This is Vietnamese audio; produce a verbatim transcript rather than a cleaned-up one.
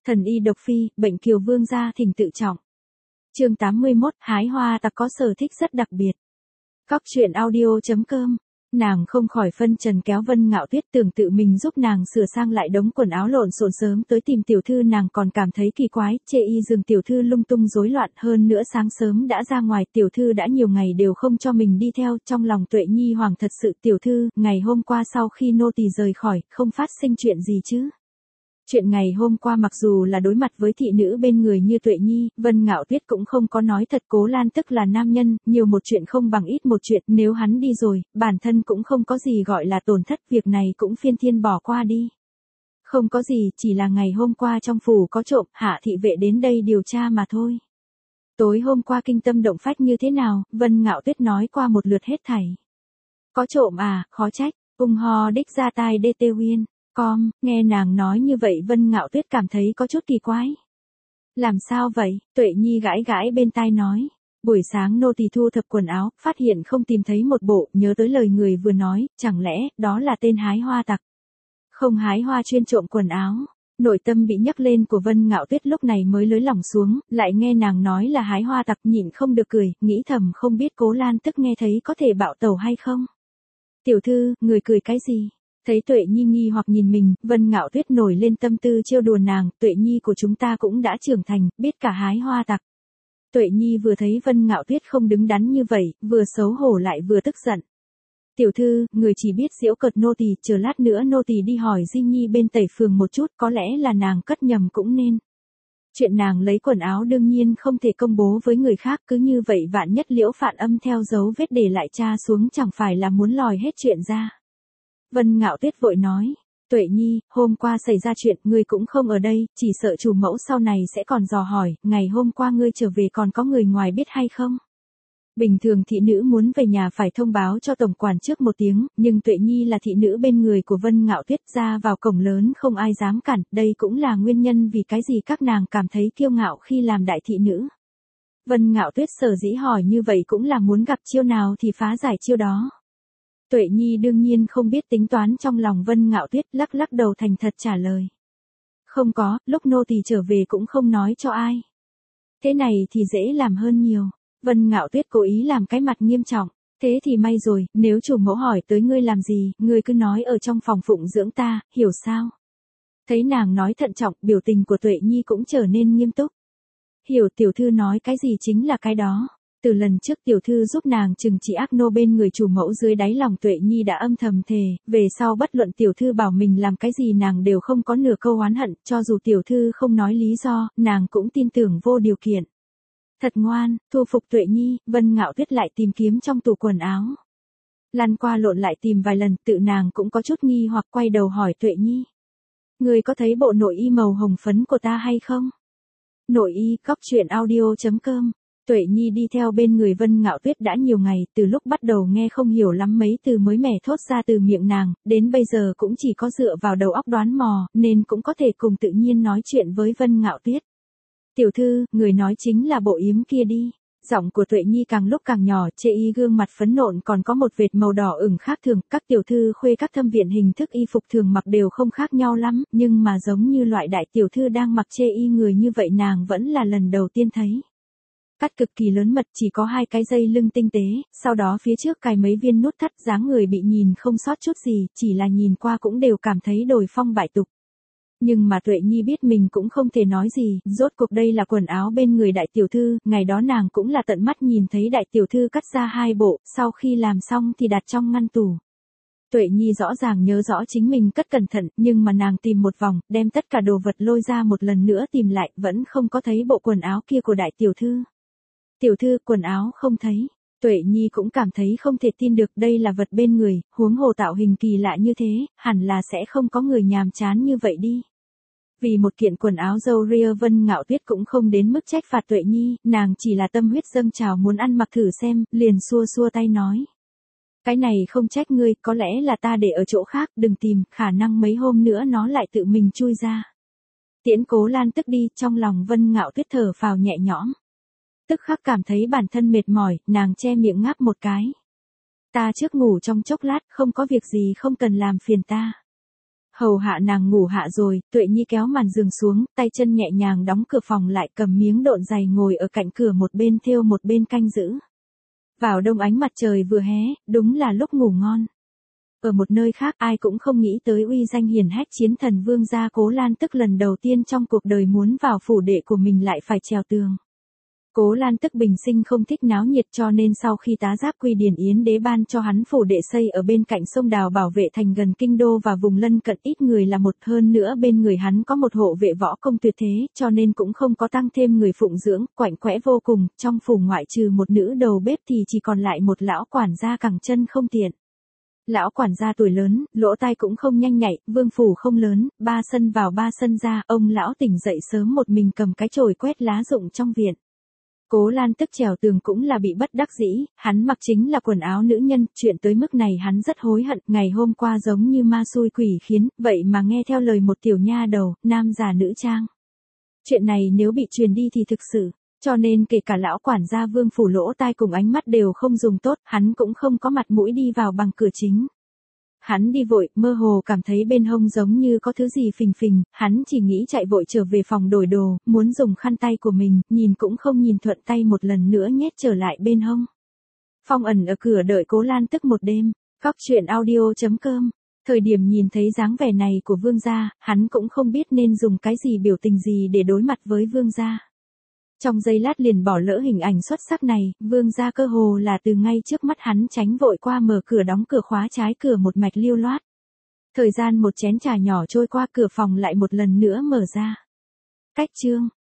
Thần y độc phi, bệnh kiều vương gia thỉnh tự trọng. Chương tám mươi mốt, hái hoa tặc có sở thích rất đặc biệt. Cóc truyện audio chấm com. Nàng không khỏi phân trần kéo Vân Ngạo Tuyết, tưởng tự mình giúp nàng sửa sang lại đống quần áo lộn xộn, sớm tới tìm tiểu thư nàng còn cảm thấy kỳ quái, chê y giường tiểu thư lung tung rối loạn, hơn nữa sáng sớm đã ra ngoài, tiểu thư đã nhiều ngày đều không cho mình đi theo, trong lòng Tuệ Nhi hoàng thật sự. Tiểu thư, ngày hôm qua sau khi nô tỳ rời khỏi, không phát sinh chuyện gì chứ? Chuyện ngày hôm qua mặc dù là đối mặt với thị nữ bên người như Tuệ Nhi, Vân Ngạo Tuyết cũng không có nói thật. Cố Lan tức là nam nhân, nhiều một chuyện không bằng ít một chuyện, nếu hắn đi rồi, bản thân cũng không có gì gọi là tổn thất, việc này cũng phiên thiên bỏ qua đi. Không có gì, chỉ là ngày hôm qua trong phủ có trộm, hạ thị vệ đến đây điều tra mà thôi. Tối hôm qua kinh tâm động phách như thế nào, Vân Ngạo Tuyết nói qua một lượt hết thảy. Có trộm à, khó trách, ung ho đích ra tai đê tê huyên. Com, nghe nàng nói như vậy Vân Ngạo Tuyết cảm thấy có chút kỳ quái. Làm sao vậy? Tuệ Nhi gãi gãi bên tai nói. Buổi sáng nô tỳ thu thập quần áo, phát hiện không tìm thấy một bộ, nhớ tới lời người vừa nói, chẳng lẽ đó là tên hái hoa tặc? Không, hái hoa chuyên trộm quần áo. Nội tâm bị nhấc lên của Vân Ngạo Tuyết lúc này mới lới lỏng xuống, lại nghe nàng nói là hái hoa tặc, nhịn không được cười, nghĩ thầm không biết Cố Lan tức nghe thấy có thể bạo tẩu hay không? Tiểu thư, người cười cái gì? Thấy Tuệ Nhi nghi hoặc nhìn mình, Vân Ngạo Tuyết nổi lên tâm tư trêu đùa nàng, Tuệ Nhi của chúng ta cũng đã trưởng thành, biết cả hái hoa tặc. Tuệ Nhi vừa thấy Vân Ngạo Tuyết không đứng đắn như vậy, vừa xấu hổ lại vừa tức giận. Tiểu thư, người chỉ biết giễu cợt nô tỳ, chờ lát nữa nô tỳ đi hỏi Di Nhi bên Tẩy Phường một chút, có lẽ là nàng cất nhầm cũng nên. Chuyện nàng lấy quần áo đương nhiên không thể công bố với người khác, cứ như vậy vạn nhất Liễu Phạn Âm theo dấu vết để lại tra xuống chẳng phải là muốn lòi hết chuyện ra. Vân Ngạo Tuyết vội nói, Tuệ Nhi, hôm qua xảy ra chuyện, ngươi cũng không ở đây, chỉ sợ chủ mẫu sau này sẽ còn dò hỏi, ngày hôm qua ngươi trở về còn có người ngoài biết hay không? Bình thường thị nữ muốn về nhà phải thông báo cho tổng quản trước một tiếng, nhưng Tuệ Nhi là thị nữ bên người của Vân Ngạo Tuyết, ra vào cổng lớn không ai dám cản, đây cũng là nguyên nhân vì cái gì các nàng cảm thấy kiêu ngạo khi làm đại thị nữ. Vân Ngạo Tuyết sở dĩ hỏi như vậy cũng là muốn gặp chiêu nào thì phá giải chiêu đó. Tuệ Nhi đương nhiên không biết tính toán trong lòng Vân Ngạo Tuyết, lắc lắc đầu thành thật trả lời. Không có, lúc nô tỳ trở về cũng không nói cho ai. Thế này thì dễ làm hơn nhiều. Vân Ngạo Tuyết cố ý làm cái mặt nghiêm trọng. Thế thì may rồi, nếu chủ mẫu hỏi tới ngươi làm gì, ngươi cứ nói ở trong phòng phụng dưỡng ta, hiểu sao? Thấy nàng nói thận trọng, biểu tình của Tuệ Nhi cũng trở nên nghiêm túc. Hiểu, tiểu thư nói cái gì chính là cái đó. Từ lần trước tiểu thư giúp nàng trừng trị ác nô bên người chủ mẫu, dưới đáy lòng Tuệ Nhi đã âm thầm thề, về sau bất luận tiểu thư bảo mình làm cái gì nàng đều không có nửa câu oán hận, cho dù tiểu thư không nói lý do, nàng cũng tin tưởng vô điều kiện. Thật ngoan, thu phục Tuệ Nhi, Vân Ngạo Tuyết lại tìm kiếm trong tủ quần áo. Lăn qua lộn lại tìm vài lần, tự nàng cũng có chút nghi hoặc quay đầu hỏi Tuệ Nhi. Người có thấy bộ nội y màu hồng phấn của ta hay không? Nội y, cóc truyện audio chấm com. Tuệ Nhi đi theo bên người Vân Ngạo Tuyết đã nhiều ngày, từ lúc bắt đầu nghe không hiểu lắm mấy từ mới mẻ thốt ra từ miệng nàng, đến bây giờ cũng chỉ có dựa vào đầu óc đoán mò, nên cũng có thể cùng tự nhiên nói chuyện với Vân Ngạo Tuyết. Tiểu thư, người nói chính là bộ yếm kia đi. Giọng của Tuệ Nhi càng lúc càng nhỏ, chê y gương mặt phấn nộn còn có một vệt màu đỏ ửng khác thường, các tiểu thư khuê các thâm viện hình thức y phục thường mặc đều không khác nhau lắm, nhưng mà giống như loại đại tiểu thư đang mặc chê y người như vậy nàng vẫn là lần đầu tiên thấy. Cắt cực kỳ lớn mật, chỉ có hai cái dây lưng tinh tế, sau đó phía trước cài mấy viên nút thắt, dáng người bị nhìn không sót chút gì, chỉ là nhìn qua cũng đều cảm thấy đổi phong bại tục. Nhưng mà Tuệ Nhi biết mình cũng không thể nói gì, rốt cuộc đây là quần áo bên người đại tiểu thư, ngày đó nàng cũng là tận mắt nhìn thấy đại tiểu thư cắt ra hai bộ, sau khi làm xong thì đặt trong ngăn tủ. Tuệ Nhi rõ ràng nhớ rõ chính mình cất cẩn thận, nhưng mà nàng tìm một vòng, đem tất cả đồ vật lôi ra một lần nữa tìm lại, vẫn không có thấy bộ quần áo kia của đại tiểu thư. Tiểu thư, quần áo không thấy. Tuệ Nhi cũng cảm thấy không thể tin được, đây là vật bên người, huống hồ tạo hình kỳ lạ như thế, hẳn là sẽ không có người nhàm chán như vậy đi. Vì một kiện quần áo râu ria Vân Ngạo Tuyết cũng không đến mức trách phạt Tuệ Nhi, nàng chỉ là tâm huyết dâng trào muốn ăn mặc thử xem, liền xua xua tay nói. Cái này không trách ngươi, có lẽ là ta để ở chỗ khác, đừng tìm, khả năng mấy hôm nữa nó lại tự mình chui ra. Tiễn Cố Lan tức đi, trong lòng Vân Ngạo Tuyết thở phào nhẹ nhõm. Tức khắc cảm thấy bản thân mệt mỏi, nàng che miệng ngáp một cái. Ta trước ngủ trong chốc lát, không có việc gì không cần làm phiền ta. Hầu hạ nàng ngủ hạ rồi, Tuệ Nhi kéo màn giường xuống, tay chân nhẹ nhàng đóng cửa phòng lại, cầm miếng độn giày ngồi ở cạnh cửa một bên thêu một bên canh giữ. Vào đông ánh mặt trời vừa hé, đúng là lúc ngủ ngon. Ở một nơi khác ai cũng không nghĩ tới uy danh hiển hách chiến thần vương gia Cố Lan Tức lần đầu tiên trong cuộc đời muốn vào phủ đệ của mình lại phải trèo tường. Cố Lan Tức bình sinh không thích náo nhiệt cho nên sau khi tá giáp quy điển yến đế ban cho hắn phủ đệ xây ở bên cạnh sông Đào bảo vệ thành gần kinh đô và vùng lân cận ít người là một, hơn nữa bên người hắn có một hộ vệ võ công tuyệt thế cho nên cũng không có tăng thêm người phụng dưỡng, quạnh quẽ vô cùng, trong phủ ngoại trừ một nữ đầu bếp thì chỉ còn lại một lão quản gia cẳng chân không tiện. Lão quản gia tuổi lớn, lỗ tai cũng không nhanh nhạy, vương phủ không lớn, ba sân vào ba sân ra, ông lão tỉnh dậy sớm một mình cầm cái chổi quét lá rụng trong viện. Cố Lan Tức trèo tường cũng là bị bất đắc dĩ, hắn mặc chính là quần áo nữ nhân, chuyện tới mức này hắn rất hối hận, ngày hôm qua giống như ma xui quỷ khiến, vậy mà nghe theo lời một tiểu nha đầu, nam già nữ trang. Chuyện này nếu bị truyền đi thì thực sự, cho nên kể cả lão quản gia vương phủ lỗ tai cùng ánh mắt đều không dùng tốt, hắn cũng không có mặt mũi đi vào bằng cửa chính. Hắn đi vội, mơ hồ cảm thấy bên hông giống như có thứ gì phình phình, hắn chỉ nghĩ chạy vội trở về phòng đổi đồ, muốn dùng khăn tay của mình, nhìn cũng không nhìn thuận tay một lần nữa nhét trở lại bên hông. Phong ẩn ở cửa đợi Cố Lan Tức một đêm, Cóc truyện audio chấm com. Thời điểm nhìn thấy dáng vẻ này của vương gia, hắn cũng không biết nên dùng cái gì biểu tình gì để đối mặt với vương gia. Trong giây lát liền bỏ lỡ hình ảnh xuất sắc này, vương gia cơ hồ là từ ngay trước mắt hắn tránh vội qua mở cửa đóng cửa khóa trái cửa một mạch lưu loát. Thời gian một chén trà nhỏ trôi qua cửa phòng lại một lần nữa mở ra. Cách chương